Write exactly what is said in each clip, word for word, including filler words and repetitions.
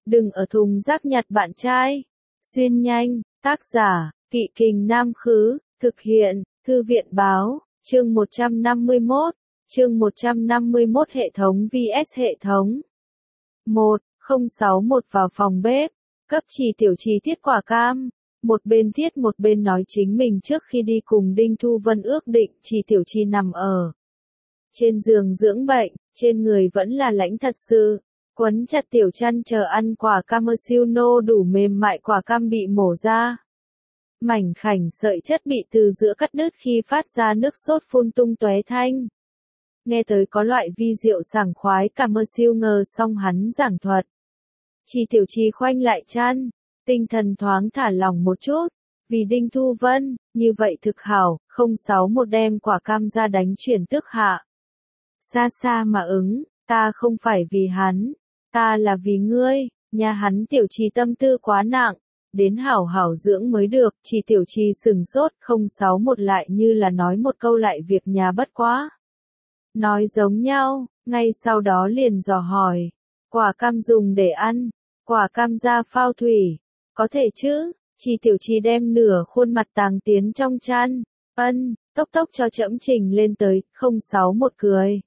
Đừng ở thùng rác nhặt bạn trai. Xuyên nhanh, tác giả, Kỵ Kình Nam Khứ, thực hiện, Thư viện Báo, chương một trăm năm mươi mốt, chương một trăm năm mươi mốt hệ thống vs hệ thống. một, không sáu một vào phòng bếp, cấp Trì Tiểu Trì thiết quả cam. Một bên thiết một bên nói chính mình trước khi đi cùng Đinh Thu Vân ước định Trì Tiểu Trì nằm ở trên giường dưỡng bệnh, trên người vẫn là lãnh thật sự. Quấn chặt tiểu chăn chờ ăn quả cam siêu nô đủ mềm mại, quả cam bị mổ ra. Mảnh khảnh sợi chất bị từ giữa cắt đứt khi phát ra nước sốt phun tung tóe thanh. Nghe tới có loại vi diệu sảng khoái cảm siêu ngờ xong hắn giảng thuật. Trì Tiểu Trì khoanh lại chăn, tinh thần thoáng thả lỏng một chút. Vì Đinh Thu Vân, như vậy thực hảo, không sáu một đem quả cam ra đánh chuyển tức hạ. Xa xa mà ứng, ta không phải vì hắn. Ta là vì ngươi, nhà hắn Tiểu Trì tâm tư quá nặng, đến hảo hảo dưỡng mới được. Trì Tiểu Trì sừng sốt, không sáu một lại như là nói một câu lại việc nhà bất quá. Nói giống nhau, ngay sau đó liền dò hỏi, quả cam dùng để ăn, quả cam ra phao thủy, có thể chứ? Trì Tiểu Trì đem nửa khuôn mặt tàng tiến trong chăn, ân, tốc tốc cho trẫm trình lên tới, không sáu một cười.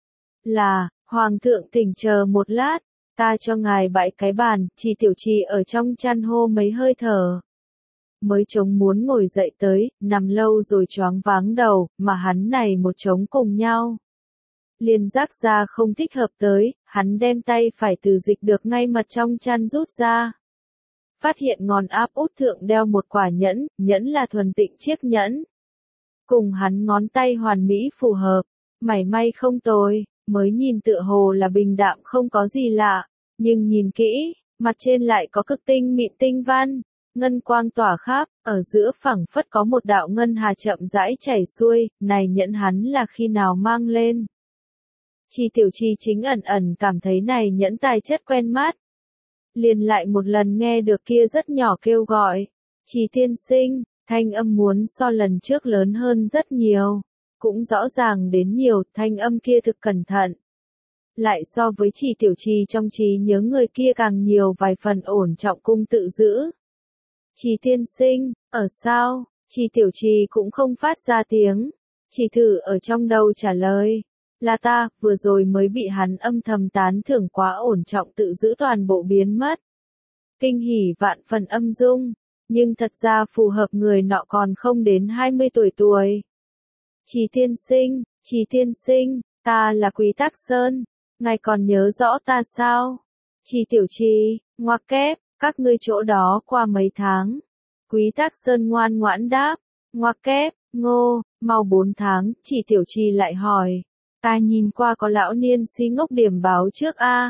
Là, Hoàng thượng thỉnh chờ một lát. Ta cho ngài bãi cái bàn. Trì Tiểu Trì ở trong chăn hô mấy hơi thở. Mới chống muốn ngồi dậy tới, nằm lâu rồi choáng váng đầu, mà hắn này một chống cùng nhau. Liền giác ra không thích hợp tới, hắn đem tay phải từ dịch được ngay mật trong chăn rút ra. Phát hiện ngón áp út thượng đeo một quả nhẫn, nhẫn là thuần tịnh chiếc nhẫn. Cùng hắn ngón tay hoàn mỹ phù hợp, mảy may không tồi. Mới nhìn tựa hồ là bình đạm không có gì lạ, nhưng nhìn kỹ, mặt trên lại có cực tinh mịn tinh văn, ngân quang tỏa khắp, ở giữa phẳng phất có một đạo ngân hà chậm rãi chảy xuôi, này nhẫn hắn là khi nào mang lên. Trì Tiểu Trì chính ẩn ẩn cảm thấy này nhẫn tài chất quen mắt. Liền lại một lần nghe được kia rất nhỏ kêu gọi, Trì tiên sinh, thanh âm muốn so lần trước lớn hơn rất nhiều. Cũng rõ ràng đến nhiều, thanh âm kia thực cẩn thận. Lại so với Trì Tiểu Trì trong trí nhớ người kia càng nhiều vài phần ổn trọng cung tự giữ. Trì tiên sinh, ở sao? Trì Tiểu Trì cũng không phát ra tiếng. Chỉ thử ở trong đầu trả lời. Là ta, vừa rồi mới bị hắn âm thầm tán thưởng quá ổn trọng tự giữ toàn bộ biến mất. Kinh hỉ vạn phần âm dung. Nhưng thật ra phù hợp người nọ còn không đến hai mươi tuổi tuổi. Trì tiên sinh, Trì tiên sinh, ta là Quý Tắc Sơn, ngài còn nhớ rõ ta sao? Trì Tiểu Trì, ngoặc kép, các ngươi chỗ đó qua mấy tháng. Quý Tắc Sơn ngoan ngoãn đáp, ngoặc kép, ngô, mau bốn tháng. Trì Tiểu Trì lại hỏi, ta nhìn qua có lão niên si ngốc điểm báo trước a.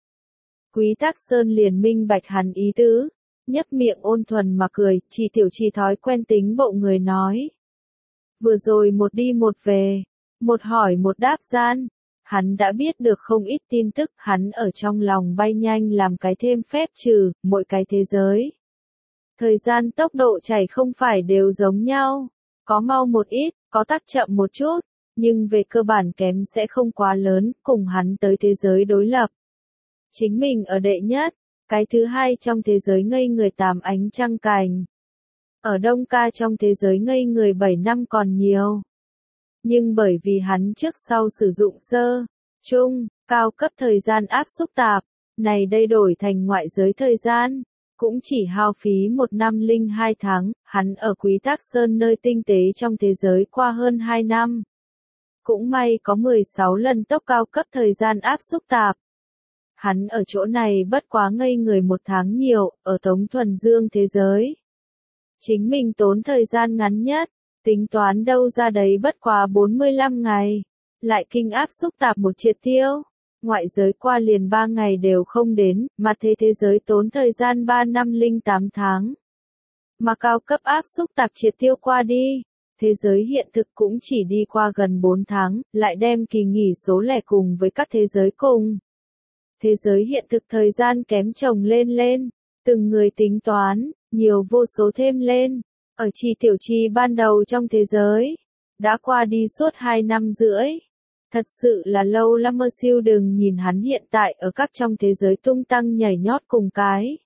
Quý Tắc Sơn liền minh bạch hắn ý tứ, nhấp miệng ôn thuần mà cười. Trì Tiểu Trì thói quen tính bộ người nói. Vừa rồi một đi một về, một hỏi một đáp gian, hắn đã biết được không ít tin tức, hắn ở trong lòng bay nhanh làm cái thêm phép trừ, mỗi cái thế giới. Thời gian tốc độ chảy không phải đều giống nhau, có mau một ít, có tắc chậm một chút, nhưng về cơ bản kém sẽ không quá lớn, cùng hắn tới thế giới đối lập. Chính mình ở đệ nhất, cái thứ hai trong thế giới ngây người tám ánh trăng cành. Ở Đông Ca trong thế giới ngây người bảy năm còn nhiều. Nhưng bởi vì hắn trước sau sử dụng sơ, trung, cao cấp thời gian áp xúc tạp, này đây đổi thành ngoại giới thời gian, cũng chỉ hao phí một năm linh hai tháng, hắn ở Quý Tắc Sơn nơi tinh tế trong thế giới qua hơn hai năm. Cũng may có mười sáu lần tốc cao cấp thời gian áp xúc tạp. Hắn ở chỗ này bất quá ngây người một tháng nhiều, ở Tống Thuần Dương thế giới. Chính mình tốn thời gian ngắn nhất, tính toán đâu ra đấy bất quá bốn mươi lăm ngày, lại kinh áp xúc tạp một triệt tiêu, ngoại giới qua liền ba ngày đều không đến, mà thế thế giới tốn thời gian ba năm linh tám tháng. Mà cao cấp áp xúc tạp triệt tiêu qua đi, thế giới hiện thực cũng chỉ đi qua gần bốn tháng, lại đem kỳ nghỉ số lẻ cùng với các thế giới cùng. Thế giới hiện thực thời gian kém chồng lên lên, từng người tính toán, nhiều vô số thêm lên, ở Trì Tiểu Trì ban đầu trong thế giới, đã qua đi suốt hai năm rưỡi. Thật sự là lâu lắm mơ siêu đừng nhìn hắn hiện tại ở các trong thế giới tung tăng nhảy nhót cùng cái.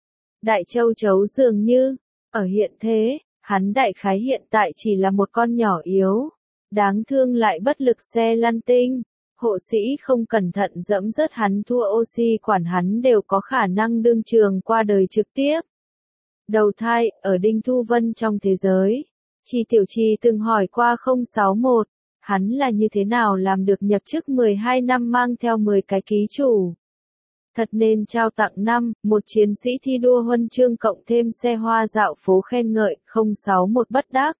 Đại châu chấu dường như, ở hiện thế, hắn đại khái hiện tại chỉ là một con nhỏ yếu, đáng thương lại bất lực xe lăn tinh. Hộ sĩ không cẩn thận dẫm rớt hắn thua oxy quản hắn đều có khả năng đương trường qua đời trực tiếp. Đầu thai, ở Đinh Thu Vân trong thế giới. Chi Tiểu Chi từng hỏi qua không sáu một, hắn là như thế nào làm được nhập chức mười hai năm mang theo mười cái ký chủ. Thật nên trao tặng năm, một chiến sĩ thi đua huân chương cộng thêm xe hoa dạo phố khen ngợi, không sáu một bất đắc.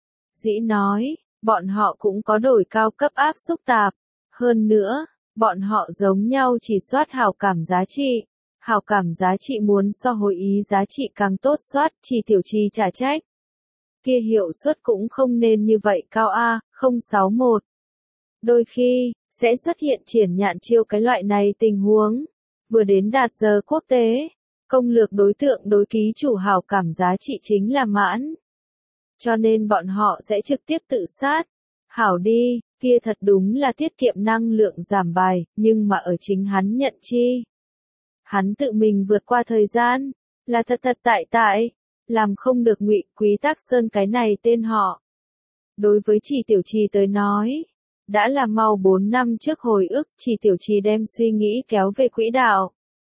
Dĩ nói, bọn họ cũng có đổi cao cấp áp xúc tạp. Hơn nữa, bọn họ giống nhau chỉ soát hảo cảm giá trị. Hảo cảm giá trị muốn so hồi ý giá trị càng tốt soát, Chi Tiểu Chi trả trách. Kia hiệu suất cũng không nên như vậy cao A, không sáu một. Đôi khi, sẽ xuất hiện triển nhạn chiêu cái loại này tình huống. Vừa đến đạt giờ quốc tế, công lược đối tượng đối ký chủ hảo cảm giá trị chính là mãn. Cho nên bọn họ sẽ trực tiếp tự sát. Hảo đi, kia thật đúng là tiết kiệm năng lượng giảm bài, nhưng mà ở chính hắn nhận chi. Hắn tự mình vượt qua thời gian, là thật thật tại tại, làm không được Ngụy Quý Tắc Sơn cái này tên họ. Đối với Chi Tiểu Chi tới nói, đã là mau bốn năm trước hồi ức, Chi Tiểu Chi đem suy nghĩ kéo về quỹ đạo.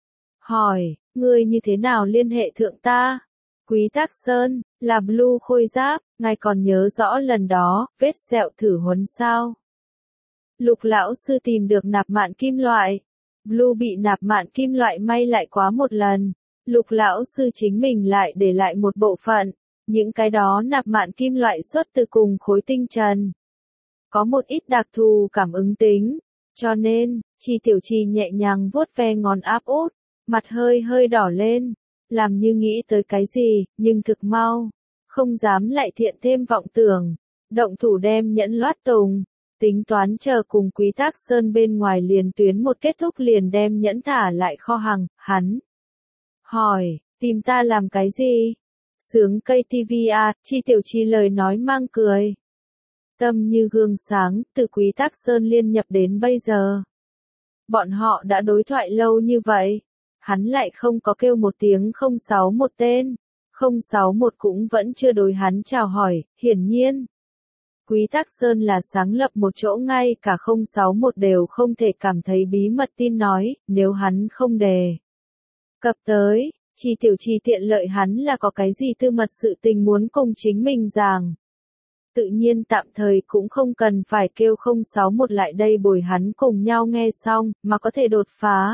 Hỏi, ngươi như thế nào liên hệ thượng ta? Quý Tắc Sơn, là Blue khôi giáp, ngài còn nhớ rõ lần đó, vết sẹo thử huấn sao? Lục lão sư tìm được nạp mạn kim loại. Blue bị nạp mạn kim loại may lại quá một lần. Lục lão sư chính mình lại để lại một bộ phận. Những cái đó nạp mạn kim loại xuất từ cùng khối tinh trần. Có một ít đặc thù cảm ứng tính. Cho nên, Chi Tiểu Chi nhẹ nhàng vuốt ve ngón áp út, mặt hơi hơi đỏ lên. Làm như nghĩ tới cái gì, nhưng thực mau. Không dám lại thiện thêm vọng tưởng. Động thủ đem nhẫn loát tùng. Tính toán chờ cùng Quý Tắc Sơn bên ngoài liền tuyến một kết thúc liền đem nhẫn thả lại kho hàng, hắn. Hỏi, tìm ta làm cái gì? Sướng cây ti vi à, Chi Tiểu Chi lời nói mang cười. Tâm như gương sáng, từ Quý Tắc Sơn liên nhập đến bây giờ. Bọn họ đã đối thoại lâu như vậy. Hắn lại không có kêu một tiếng không sáu một tên. không sáu một cũng vẫn chưa đối hắn chào hỏi, hiển nhiên. Quý Tắc Sơn là sáng lập một chỗ ngay cả không sáu một đều không thể cảm thấy bí mật tin nói, nếu hắn không đề. Cập tới, Chi Tiểu Chi tiện lợi hắn là có cái gì tư mật sự tình muốn cùng chính mình giảng. Tự nhiên tạm thời cũng không cần phải kêu không sáu một lại đây bồi hắn cùng nhau nghe xong, mà có thể đột phá.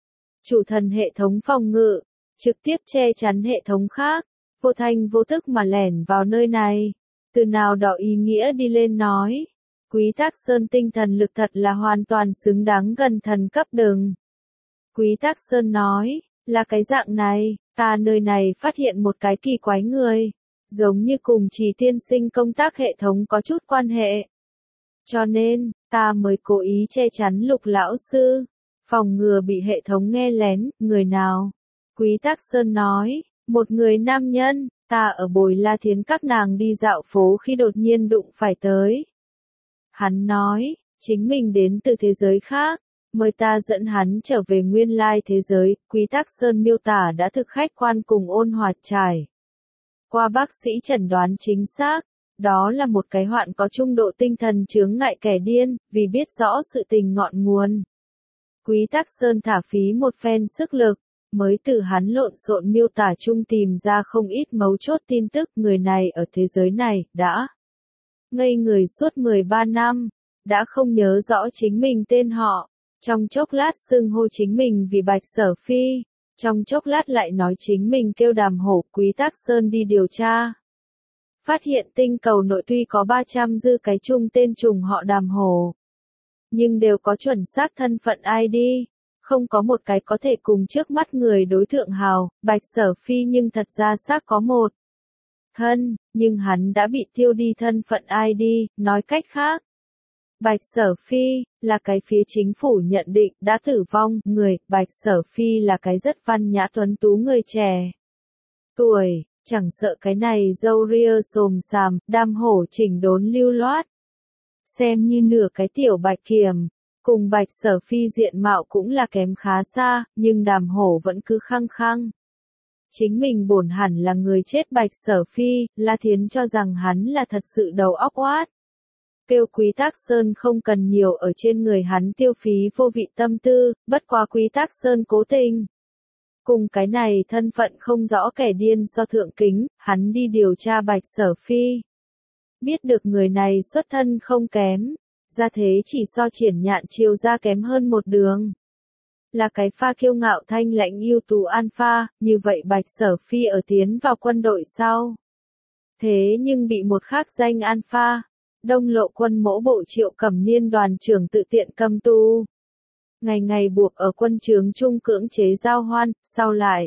Chủ thần hệ thống phòng ngự, trực tiếp che chắn hệ thống khác, vô thanh vô tức mà lẻn vào nơi này. Từ nào đó ý nghĩa đi lên nói. Quý Tắc Sơn tinh thần lực thật là hoàn toàn xứng đáng gần thần cấp đừng. Quý Tắc Sơn nói, là cái dạng này, ta nơi này phát hiện một cái kỳ quái người. Giống như cùng Trì tiên sinh công tác hệ thống có chút quan hệ. Cho nên, ta mới cố ý che chắn Lục lão sư. Phòng ngừa bị hệ thống nghe lén, người nào? Quý Tắc Sơn nói, một người nam nhân. Ta ở Bồi La Thiến các nàng đi dạo phố khi đột nhiên đụng phải tới. Hắn nói, chính mình đến từ thế giới khác, mời ta dẫn hắn trở về nguyên lai thế giới, Quý Tắc Sơn miêu tả đã thực khách quan cùng ôn hòa trải. Qua bác sĩ chẩn đoán chính xác, đó là một cái hoạn có trung độ tinh thần chướng ngại kẻ điên, vì biết rõ sự tình ngọn nguồn. Quý Tắc Sơn thả phí một phen sức lực. Mới từ hắn lộn xộn miêu tả chung tìm ra không ít mấu chốt tin tức người này ở thế giới này, đã ngây người suốt mười ba năm, đã không nhớ rõ chính mình tên họ, trong chốc lát xưng hô chính mình vì Bạch Sở Phi, trong chốc lát lại nói chính mình kêu Đàm Hổ. Quý Tắc Sơn đi điều tra. Phát hiện tinh cầu nội tuy có ba trăm dư cái chung tên trùng họ Đàm Hổ, nhưng đều có chuẩn xác thân phận i đê. Không có một cái có thể cùng trước mắt người đối thượng hào, Bạch Sở Phi nhưng thật ra xác có một thân, nhưng hắn đã bị tiêu đi thân phận i đê, nói cách khác. Bạch Sở Phi, là cái phía chính phủ nhận định đã tử vong, người, Bạch Sở Phi là cái rất văn nhã tuấn tú người trẻ. Tuổi, chẳng sợ cái này râu ria xồm xàm, Đam Hổ chỉnh đốn lưu loát. xem như nửa cái tiểu bạch kiểm, cùng Bạch Sở Phi diện mạo cũng là kém khá xa, nhưng Đàm Hổ vẫn cứ khăng khăng. Chính mình bổn hẳn là người chết Bạch Sở Phi, La Thiến cho rằng hắn là thật sự đầu óc oát. Kêu Quý Tác Sơn không cần nhiều ở trên người hắn tiêu phí vô vị tâm tư, bất quá Quý Tác Sơn cố tình. Cùng cái này thân phận không rõ kẻ điên so thượng kính, hắn đi điều tra Bạch Sở Phi. Biết được người này xuất thân không kém, ra thế chỉ so Triển Nhạn chiều ra kém hơn một đường. Là cái pha kiêu ngạo thanh lãnh ưu tú alpha, như vậy Bạch Sở Phi ở tiến vào quân đội sau. Thế nhưng bị một khác danh alpha, Đông Lộ quân mỗ bộ Triệu Cẩm Niên đoàn trưởng tự tiện cầm tù. Ngày ngày buộc ở quân trướng trung cưỡng chế giao hoan, sau lại.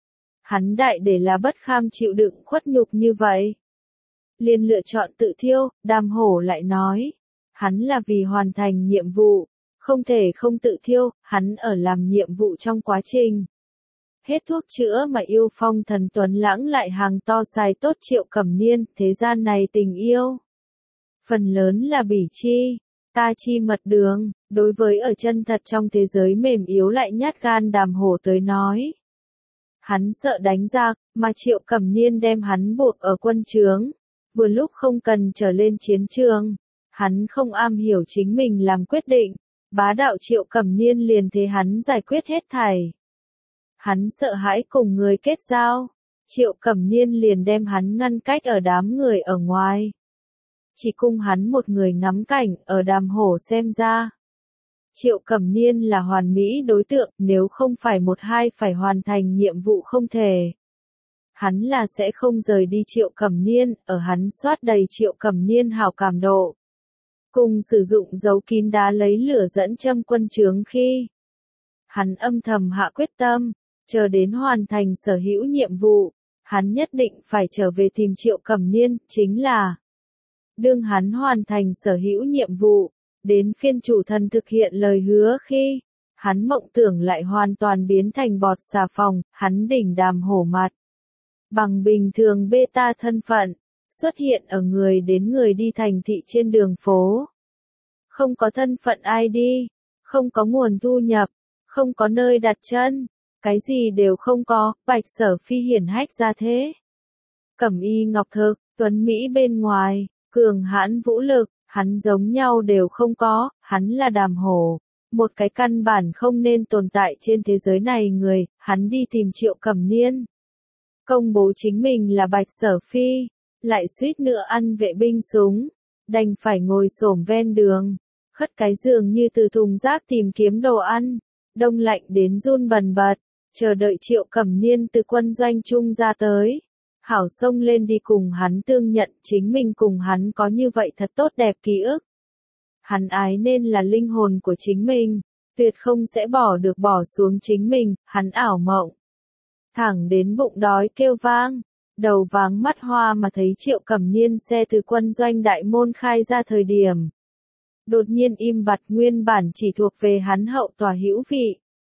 Hắn đại để là bất kham chịu đựng khuất nhục như vậy. Liền lựa chọn tự thiêu, Đàm Hổ lại nói. Hắn là vì hoàn thành nhiệm vụ, không thể không tự thiêu, hắn ở làm nhiệm vụ trong quá trình. Hết thuốc chữa mà yêu phong thần tuấn lãng lại hàng to xài tốt Triệu Cẩm Niên, thế gian này tình yêu. Phần lớn là bỉ chi, ta chi mật đường, đối với ở chân thật trong thế giới mềm yếu lại nhát gan Đàm Hổ tới nói. Hắn sợ đánh giặc, mà Triệu Cẩm Niên đem hắn buộc ở quân trướng, vừa lúc không cần trở lên chiến trường. Hắn không am hiểu chính mình làm quyết định, bá đạo Triệu Cẩm Niên liền thế hắn giải quyết hết thảy. Hắn sợ hãi cùng người kết giao, Triệu Cẩm Niên liền đem hắn ngăn cách ở đám người ở ngoài. Chỉ cung hắn một người ngắm cảnh, ở Đàm Hổ xem ra. Triệu Cẩm Niên là hoàn mỹ đối tượng, nếu không phải một hai phải hoàn thành nhiệm vụ không thể. Hắn là sẽ không rời đi Triệu Cẩm Niên, ở hắn soát đầy Triệu Cẩm Niên hảo cảm độ. Cùng sử dụng dấu kín đá lấy lửa dẫn châm quân trướng khi. Hắn âm thầm hạ quyết tâm, chờ đến hoàn thành sở hữu nhiệm vụ, hắn nhất định phải trở về tìm Triệu Cẩm Niên, chính là đương hắn hoàn thành sở hữu nhiệm vụ, đến phiên chủ thần thực hiện lời hứa khi, hắn mộng tưởng lại hoàn toàn biến thành bọt xà phòng, hắn đỉnh Đàm Hổ mặt. Bằng bình thường beta thân phận, xuất hiện ở người đến người đi thành thị trên đường phố. Không có thân phận i đê, không có nguồn thu nhập, không có nơi đặt chân, cái gì đều không có, Bạch Sở Phi hiển hách ra thế. Cẩm y ngọc thực, tuấn Mỹ bên ngoài, cường hãn vũ lực, hắn giống nhau đều không có, hắn là Đàm Hổ, một cái căn bản không nên tồn tại trên thế giới này người, hắn đi tìm Triệu Cẩm Niên. Công bố chính mình là Bạch Sở Phi, lại suýt nữa ăn vệ binh súng, đành phải ngồi xổm ven đường, khất cái giường như từ thùng rác tìm kiếm đồ ăn, đông lạnh đến run bần bật, chờ đợi Triệu Cẩm Niên từ quân doanh trung ra tới. Hảo xông lên đi cùng hắn tương nhận chính mình cùng hắn có như vậy thật tốt đẹp ký ức. Hắn ái nên là linh hồn của chính mình, tuyệt không sẽ bỏ được bỏ xuống chính mình, hắn ảo mộng. Thẳng đến bụng đói kêu vang, đầu váng mắt hoa mà thấy Triệu Cẩm Niên xe từ quân doanh đại môn khai ra thời điểm. Đột nhiên im bặt nguyên bản chỉ thuộc về hắn hậu tòa hữu vị.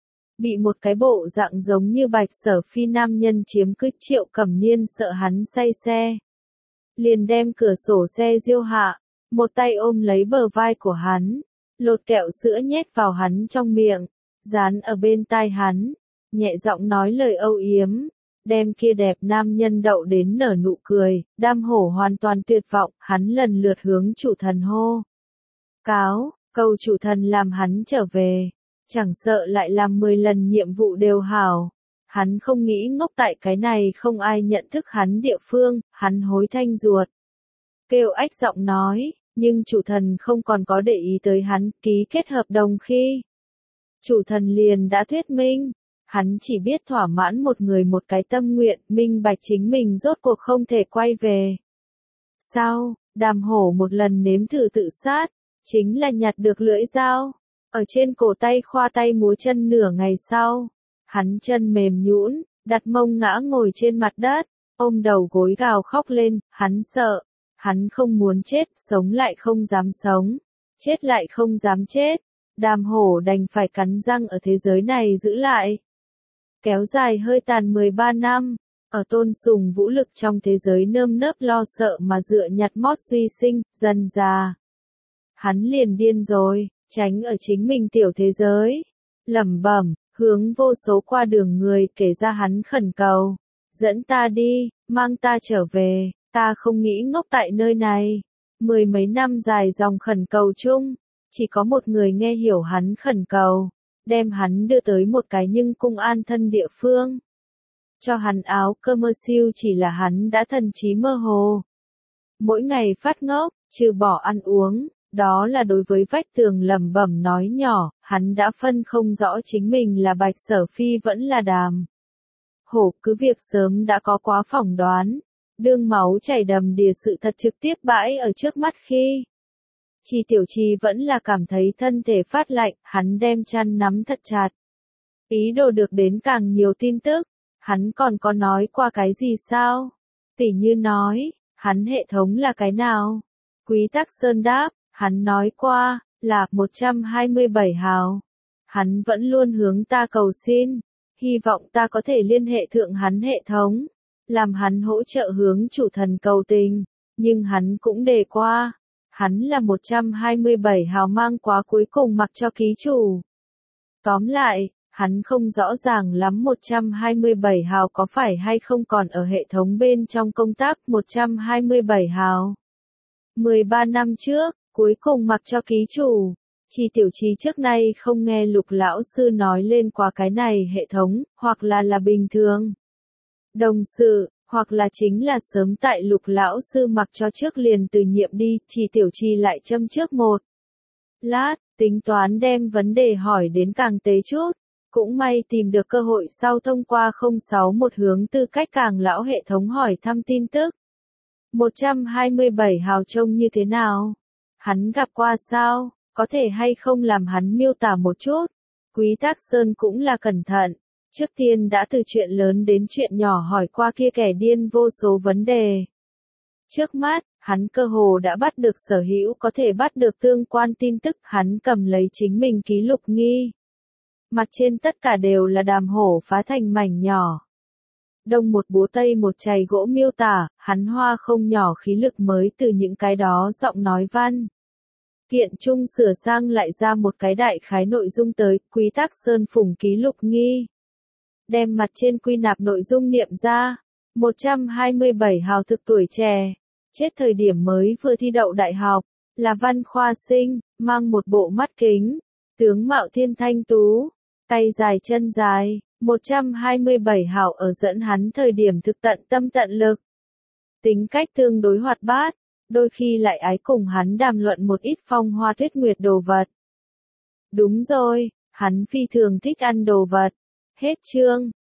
Bị một cái bộ dạng giống như Bạch Sở Phi nam nhân chiếm cứ Triệu Cẩm Niên sợ hắn say xe. Liền đem cửa sổ xe diêu hạ, một tay ôm lấy bờ vai của hắn, lột kẹo sữa nhét vào hắn trong miệng, dán ở bên tai hắn, nhẹ giọng nói lời âu yếm, đem kia đẹp nam nhân đậu đến nở nụ cười, Đam Hổ hoàn toàn tuyệt vọng, hắn lần lượt hướng chủ thần hô. Cáo, cầu chủ thần làm hắn trở về. Chẳng sợ lại làm mười lần nhiệm vụ đều hảo. Hắn không nghĩ ngốc tại cái này không ai nhận thức hắn địa phương, hắn hối thanh ruột. Kêu ách giọng nói, nhưng chủ thần không còn có để ý tới hắn, ký kết hợp đồng khi. Chủ thần liền đã thuyết minh, hắn chỉ biết thỏa mãn một người một cái tâm nguyện, minh bạch chính mình rốt cuộc không thể quay về. Sau, Đàm Hổ một lần nếm thử tự sát, chính là nhặt được lưỡi dao. Ở trên cổ tay khoa tay múa chân nửa ngày sau, hắn chân mềm nhũn, đặt mông ngã ngồi trên mặt đất, ôm đầu gối gào khóc lên, hắn sợ, hắn không muốn chết, sống lại không dám sống, chết lại không dám chết, Đàm Hổ đành phải cắn răng ở thế giới này giữ lại. Kéo dài hơi tàn mười ba năm, ở tôn sùng vũ lực trong thế giới nơm nớp lo sợ mà dựa nhặt mót suy sinh, dần già. hắn liền điên rồi, tránh ở chính mình tiểu thế giới. Lẩm bẩm, hướng vô số qua đường người kể ra hắn khẩn cầu. Dẫn ta đi, mang ta trở về, ta không nghĩ ngốc tại nơi này. Mười mấy năm dài dòng khẩn cầu chung, chỉ có một người nghe hiểu hắn khẩn cầu, đem hắn đưa tới một cái nhưng cung an thân địa phương. Cho hắn áo cơ mơ siêu chỉ là hắn đã thần trí mơ hồ. Mỗi ngày phát ngốc, trừ bỏ ăn uống, đó là đối với vách tường lẩm bẩm nói nhỏ, hắn đã phân không rõ chính mình là Bạch Sở Phi vẫn là Đàm Hổ, cứ việc sớm đã có quá phỏng đoán, đương máu chảy đầm đìa sự thật trực tiếp bãi ở trước mắt khi. Chỉ Tiểu Trì vẫn là cảm thấy thân thể phát lạnh, hắn đem chăn nắm thật chặt. Ý đồ được đến càng nhiều tin tức, hắn còn có nói qua cái gì sao? Tỉ như nói, hắn hệ thống là cái nào? Quý Tắc Sơn đáp, hắn nói qua, là một trăm hai mươi bảy hào. Hắn vẫn luôn hướng ta cầu xin, hy vọng ta có thể liên hệ thượng hắn hệ thống, làm hắn hỗ trợ hướng chủ thần cầu tình, nhưng hắn cũng đề qua. Hắn là một trăm hai mươi bảy hào mang quá cuối cùng mặc cho ký chủ. Tóm lại, hắn không rõ ràng lắm một trăm hai mươi bảy hào có phải hay không còn ở hệ thống bên trong công tác một trăm hai mươi bảy hào. mười ba năm trước, cuối cùng mặc cho ký chủ. Chỉ Tiểu Trì trước nay không nghe Lục lão sư nói lên qua cái này hệ thống, hoặc là là bình thường đồng sự, hoặc là chính là sớm tại Lục lão sư mặc cho trước liền từ nhiệm đi. Chỉ Tiểu Trì lại châm trước một lát, tính toán đem vấn đề hỏi đến càng tế chút. Cũng may tìm được cơ hội sau thông qua không sáu một hướng tư cách càng lão hệ thống hỏi thăm tin tức. một trăm hai mươi bảy hào trông như thế nào? Hắn gặp qua sao? Có thể hay không làm hắn miêu tả một chút? Quý Tắc Sơn cũng là cẩn thận. Trước tiên đã từ chuyện lớn đến chuyện nhỏ hỏi qua kia kẻ điên vô số vấn đề. Trước mắt, hắn cơ hồ đã bắt được sở hữu có thể bắt được tương quan tin tức. Hắn cầm lấy chính mình ký lục nghi. Mặt trên tất cả đều là Đàm Hổ phá thành mảnh nhỏ. Đông một búa tây một chày gỗ miêu tả, hắn hoa không nhỏ khí lực mới từ những cái đó giọng nói văn. Kiện chung sửa sang lại ra một cái đại khái nội dung tới. Quý Tắc Sơn phủng ký lục nghi. Đem mặt trên quy nạp nội dung niệm ra. một trăm hai mươi bảy hào thực tuổi trẻ. Chết thời điểm mới vừa thi đậu đại học. Là văn khoa sinh, mang một bộ mắt kính. Tướng mạo thiên thanh tú. Tay dài chân dài. một trăm hai mươi bảy hào ở dẫn hắn thời điểm thực tận tâm tận lực. Tính cách tương đối hoạt bát. Đôi khi lại ái cùng hắn đàm luận một ít phong hoa tuyết nguyệt đồ vật. Đúng rồi, hắn phi thường thích ăn đồ vật. Hết chương.